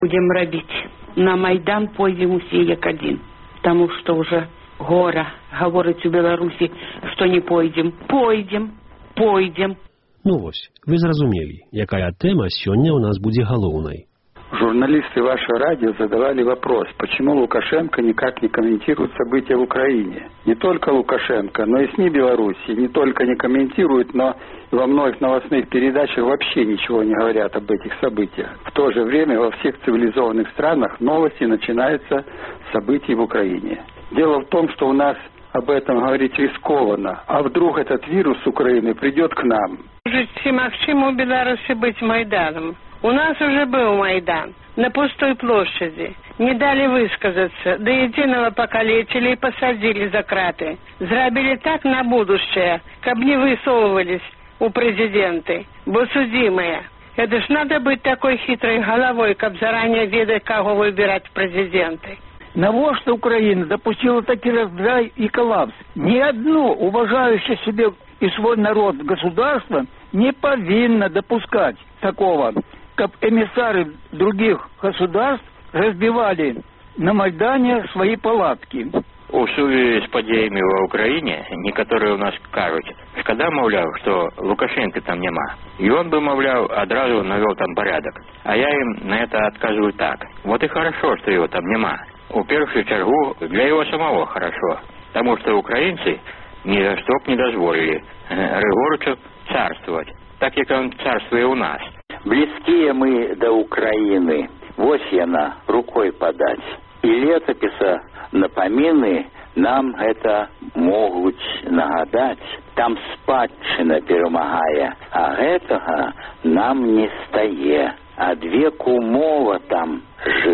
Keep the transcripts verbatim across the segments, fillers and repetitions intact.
Будем рабіць. На Майдан пойдем усе як один. Потому что уже гора говорить у Беларусі, что не пойдем. Пойдем, пойдем. Ну вось, вы зразумелі, якая тэма сёння у нас будзе галоўнай. Журналисты вашего радио задавали вопрос, почему Лукашенко никак не комментирует события в Украине. Не только Лукашенко, но и СМИ Беларуси не только не комментируют, но и во многих новостных передачах вообще ничего не говорят об этих событиях. В то же время во всех цивилизованных странах новости начинаются с событий в Украине. Дело в том, что у нас об этом говорить рискованно. А вдруг этот вирус с Украины придет к нам? Ці магчыма у Беларусі быць Майданом? У нас уже был Майдан на пустой площади. Не дали высказаться, до единого покалечили и посадили за краты. Зрабили так на будущее, каб не высовывались у президенты, бо судимые. Это ж надо быть такой хитрой головой, каб заранее ведать, кого выбирать в президенты. Навошта Украина допустила такой раздрай и коллапс? Ни одно уважающее себе и свой народ государство не повинно допускать такого, как эмиссары других государств разбивали на Майдане свои палатки. У сувязі з подіями в Україні некоторые у нас кажуть, шкода, мовляв, що Лукашенко там нема. І он бы, мовляв, одразу навел там порядок. А я им на это отказываю так. Вот и хорошо, что его там нема. У першую чергу для его самого хорошо. Потому что украинцы ни за что б не дозволили Григоричу царствовать, так как он царствует у нас. Близкие мы до Украины, вось яна рукой подать. И летописа напомины нам это могут нагадать. Там спадчына перемагае, а гэтага нам не стае. Адвеку мова там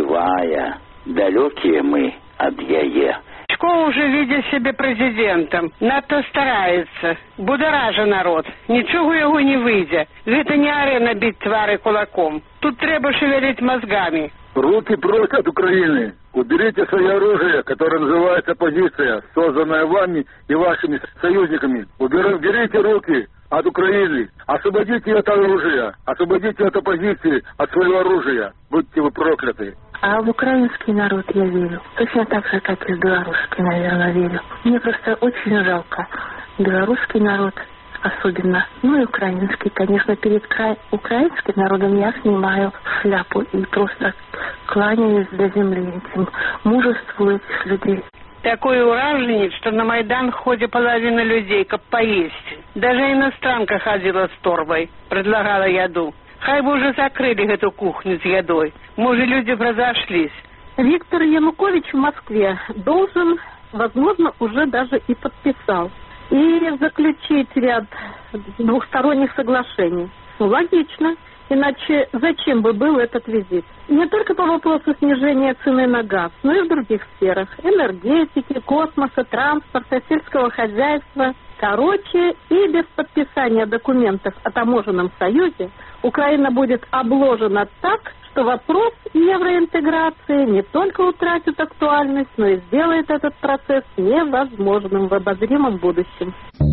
живая, далекие мы от яе. Школа уже видит себя президентом, надто старается, будоража народ, ничего его не выйдя. Это не арена бить твары кулаком, тут треба шевелить мозгами. Руки прочь от Украины, уберите свое оружие, которое называется оппозиция, созданное вами и вашими союзниками. Уберите руки от Украины, освободите это оружие, освободите от оппозиции, от своего оружия, будьте вы прокляты. А в украинский народ я верю. Точно так же, как и в белорусский, наверное, верю. Мне просто очень жалко белорусский народ особенно. Ну и украинский, конечно, перед край... украинским народом я снимаю шляпу и просто кланяюсь до земли этим мужеству этих людей. Такой ураженец, что на Майдан ходит половина людей, как поесть. Даже иностранка ходила с торбой, предлагала яду. Хай бы уже закрыли эту кухню с едой. Может, люди разошлись. Виктор Янукович в Москве должен, возможно, уже даже и подписал. И заключить ряд двухсторонних соглашений. Ну, логично. Иначе зачем бы был этот визит? Не только по вопросу снижения цены на газ, но и в других сферах. Энергетики, космоса, транспорта, сельского хозяйства. Короче, и без подписания документов о таможенном союзе Украина будет обложена так, что вопрос евроинтеграции не только утратит актуальность, но и сделает этот процесс невозможным в обозримом будущем.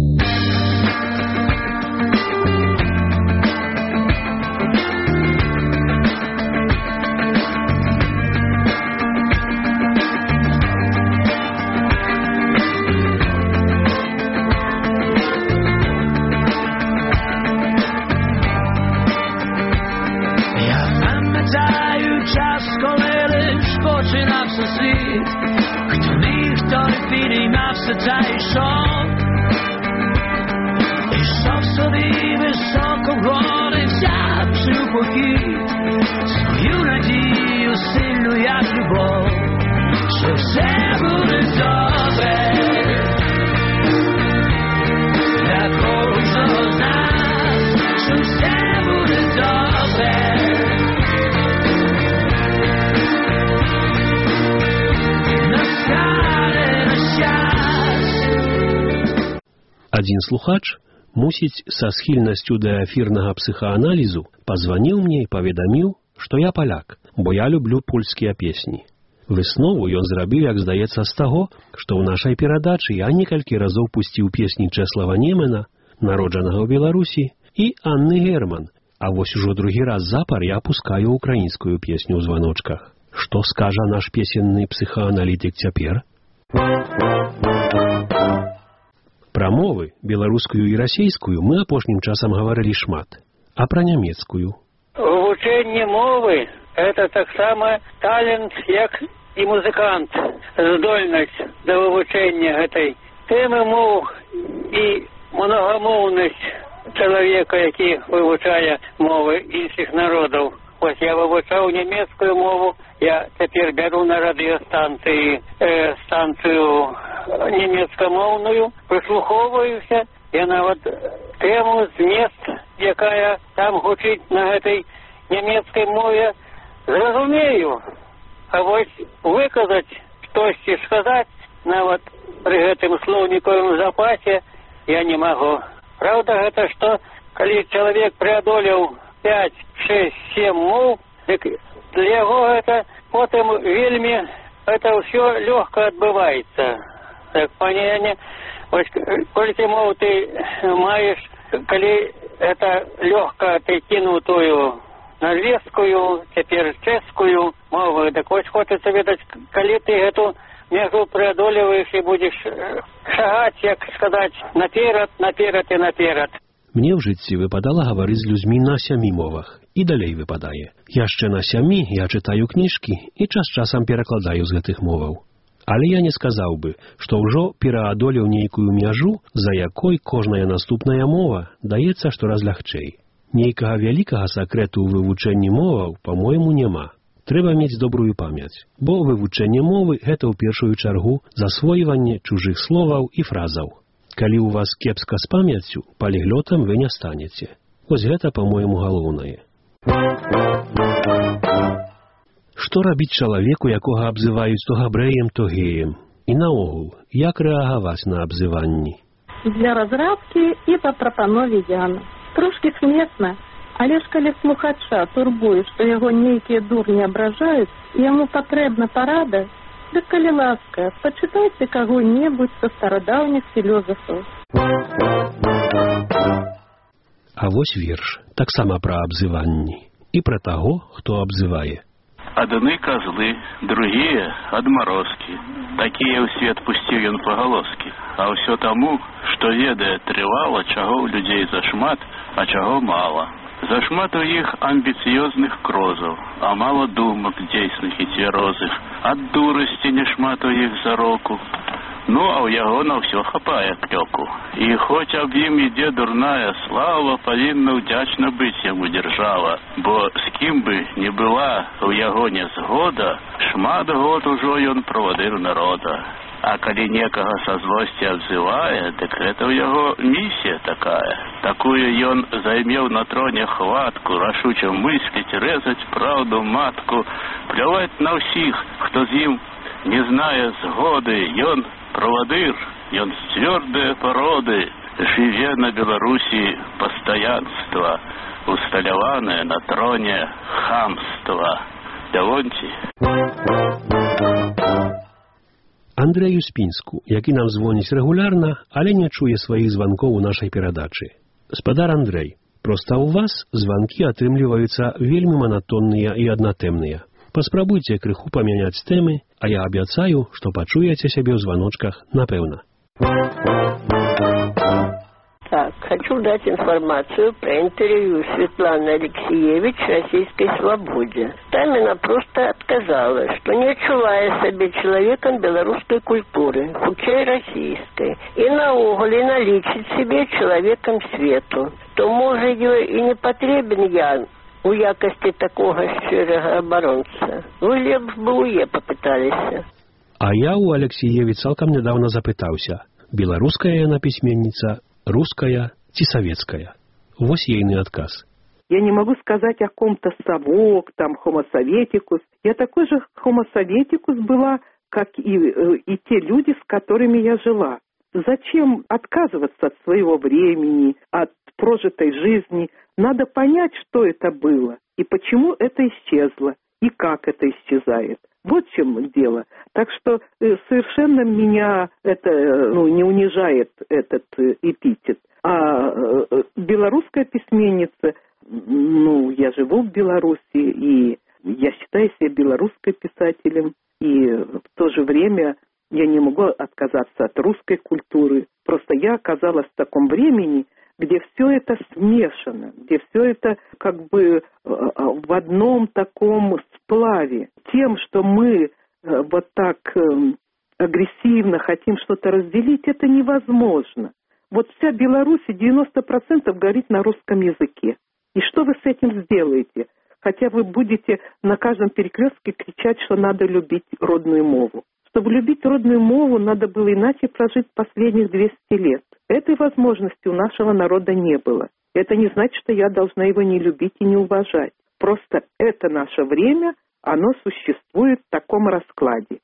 Один слухач, мусіць, са схільнасцю да эфірнага псіхааналізу, пазваніў мне і паведаміў, што я паляк, бо я люблю польскія песні. Выснову ён зрабіў, як здаецца, з таго, што ў нашай перадачы я некалькі разоў пусціў песні Чэслава Немена, народжанага ў Беларусі, і Анны Герман, А вось ужо другі раз запар я пускаю украінскую песню ў званочках. Што скажа наш песенны псіхааналітык цяпер? Пра мовы, беларускую і расейскую, мы апошнім часам гаварылі шмат. А пра нямецкую? Вывучэнне мовы – это таксама талент, як і музыкант. Здольнасць да вывучэння гэтай тэмы моў і многамоўнасць чалавека, які вывучае мовы іншых народаў. Вось я вывучаў нямецкую мову, я цяпер бяру на радыёстанцыі э, станцыю нямецкамоўную, прыслухоўваюся, я нават тэму, змест, якая там гучыць на гэтай нямецкай мове, зразумею. А вось выказаць штосьці, сказаць, нават пры гэтым слоўніковым запасе я не магу. Правда, гэта што, калі чалавек преадолеў пяць, шэсць, сем моў, дык для яго гэта потым вельмі это ўсё лёгка адбываецца. Так, паняне, вось колькі моў ты маеш, калі это лёгка ты кінуў тую англійскую, цяпер чэшскую мову, так вось хочацца ведаць, калі ты гэту межу преодолеваешь и будешь шагать, як сказать, наперад, наперад и наперад. Мне в жыцці выпадала гаварыць з людзьмі на сямі мовах. І далей выпадае. Яшчэ на сямі я чытаю кніжкі і час-часам перакладаю з гэтых моваў. Але я не сказаў бы, што ўжо пераадолеў нейкую мяжу, за якой кожная наступная мова даецца штораз лягчэй. Нейкага вялікага сакрэту ў вывучэнні моваў, па-мойму, няма. Трэба мець добрую памяць, бо вывучэнне мовы – гэта ў першую чаргу засвойванне чужых словаў і фразаў. Калі ў вас кепска з памяццю, паліглётам вы не станеце. Вось гэта, па-мойму, галоўнае. Што рабіць чалавеку, якога абзываюць то габрэем, то геем? І наогул, як рэагаваць на абзыванні? Для разрадкі і па прапанове Яна. Трошкі смешна. Але ж калі слухача турбуе, што яго нейкія дурні абражаюць, і яму патрэбна парада, дык калі ласка, пачытайце каго-небудзь са старадаўніх філёзафаў. А вось верш, таксама пра абзыванні. І пра таго, хто абзывае. Адны козлы, другія адмарозкі. Такія ў свет пусціў ён пагалоскі. А ўсё таму, што ведае трывала, чаго ў людзей зашмат, а чаго мала. Зашмат у іх амбіцыёзных крозаў, а мала думак дзейсных і цвярозых. Ад дурасці няшмат у іх зароку. Ну, а ў яго на ўсё хапае клёку. І хоць аб ім ідзе дурная слава, павінна ўдзячна быць яму дзяржава. Бо з кім бы не была ў яго нязгода, шмат год ужо ён правадыр народа. А калі некага са злосці абзывае, дык гэта ў яго місія такая. Такую ён займеў на троне хватку, рашуча мысліць, рэзаць праўду матку, пляваць на ўсіх, хто з ім не знае згоды. Ён правадыр, ён з цвёрдыя пароды, жыве на Беларусі пастаянства, усталяванае на троне хамства. Лявонці. Андрэю Спінску, які нам звоніць рэгулярна, але не чуе сваіх званкоў у нашай перадачы. Спадар Андрэй, проста ў вас званкі атрымліваюцца вельмі манатонныя і аднатэмныя. Паспрабуйце крыху памяняць тэмы, а я абяцаю, што пачуеце сябе ў званочках напэўна. Так, хочу дать информацию про интервью Светланы Алексеевич «Российской свободе». Там она просто отказала, что не адчувае сабе человеком белорусской культуры, хутчэй российской, и наогул не налічыць себе человеком свету. То, может, ёй и не потребен я у якости такого щирого оборонца. Вы лепш бы уе попытались. А я у Алексеевич цалкам недавно запытаўся, беларуская яна пісьменніца, русская ці советская. Вось ейный отказ. Я не могу сказать о ком-то совок, там, homo советикус. Я такой же homo советикус была, как и, и те люди, с которыми я жила. Зачем отказываться от своего времени, от прожитой жизни? Надо понять, что это было, и почему это исчезло, и как это исчезает. Вот в чем дело. Так что э, совершенно меня это ну, не унижает этот э, эпитет. А э, белорусская письменница, ну, я живу в Беларуси, и я считаю себя белорусской писателем, и в то же время я не могу отказаться от русской культуры. Просто я оказалась в таком времени, где все это смешано, где все это как бы в одном таком сплаве. Тем, что мы вот так агрессивно хотим что-то разделить, это невозможно. Вот вся Беларусь девяносто процентов говорит на русском языке. И что вы с этим сделаете? Хотя вы будете на каждом перекрестке кричать, что надо любить родную мову. Чтобы любить родную мову, надо было иначе прожить последних двести лет. Этой возможности у нашего народа не было. Это не значит, что я должна его не любить и не уважать. Просто это наше время, оно существует в таком раскладе.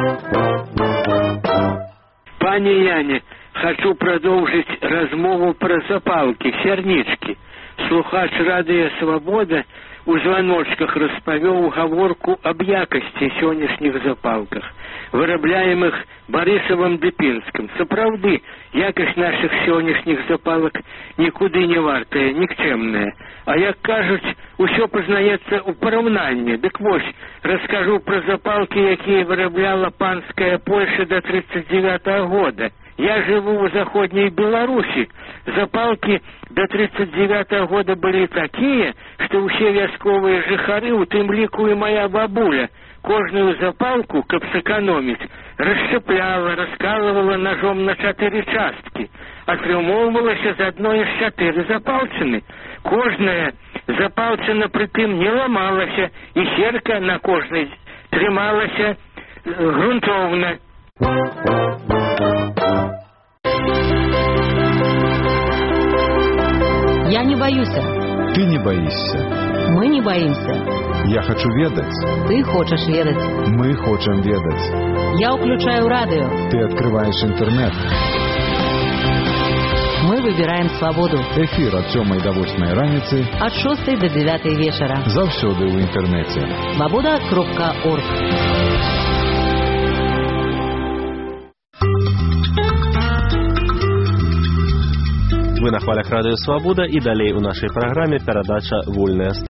Пані Яне, хочу продолжить размову про запалки, сярнічкі. Слухач Радыё Свабода у звоночках распавёў гаворку аб якасці сённяшніх запалках, вырабляемых Барысавым ды Пінскім. Сапраўды, якасць нашых сённяшніх запалак нікуды не вартая, нікчэмная. А як кажуць, усё пазнаецца ў параўнанні. Дык вось, раскажу пра запалкі, якія вырабляла панская Польша да тридцать девятого года. Я живу в Заходней Беларуси. Запалки до тридцать девятого года были такие, что все вясковые жыхары, у тым ліку и моя бабуля, кожную запалку, каб сэкономить, расшчапляла, раскалывала ножом на четыре частки. Атрымоўвалася з адной з чатыры запалчыны. Кожная запалчына прытым не ламалася, і серка на кожнай трымалася грунтоўна. Я не боюсь. Ты не боишься. Мы не боимся. Я хочу ведать. Ты хочешь ведать. Мы хотим ведать. Я включаю радио. Ты открываешь интернет. Мы выбираем свободу. Эфир от сёмай до восьмай раніцы. От шостой до девятой вечера. Заўсёды ў інтэрнэце. свобода кропка орг. Вы на хвалях Радыё Свабода, і далей у нашай праграме перадача «Вольная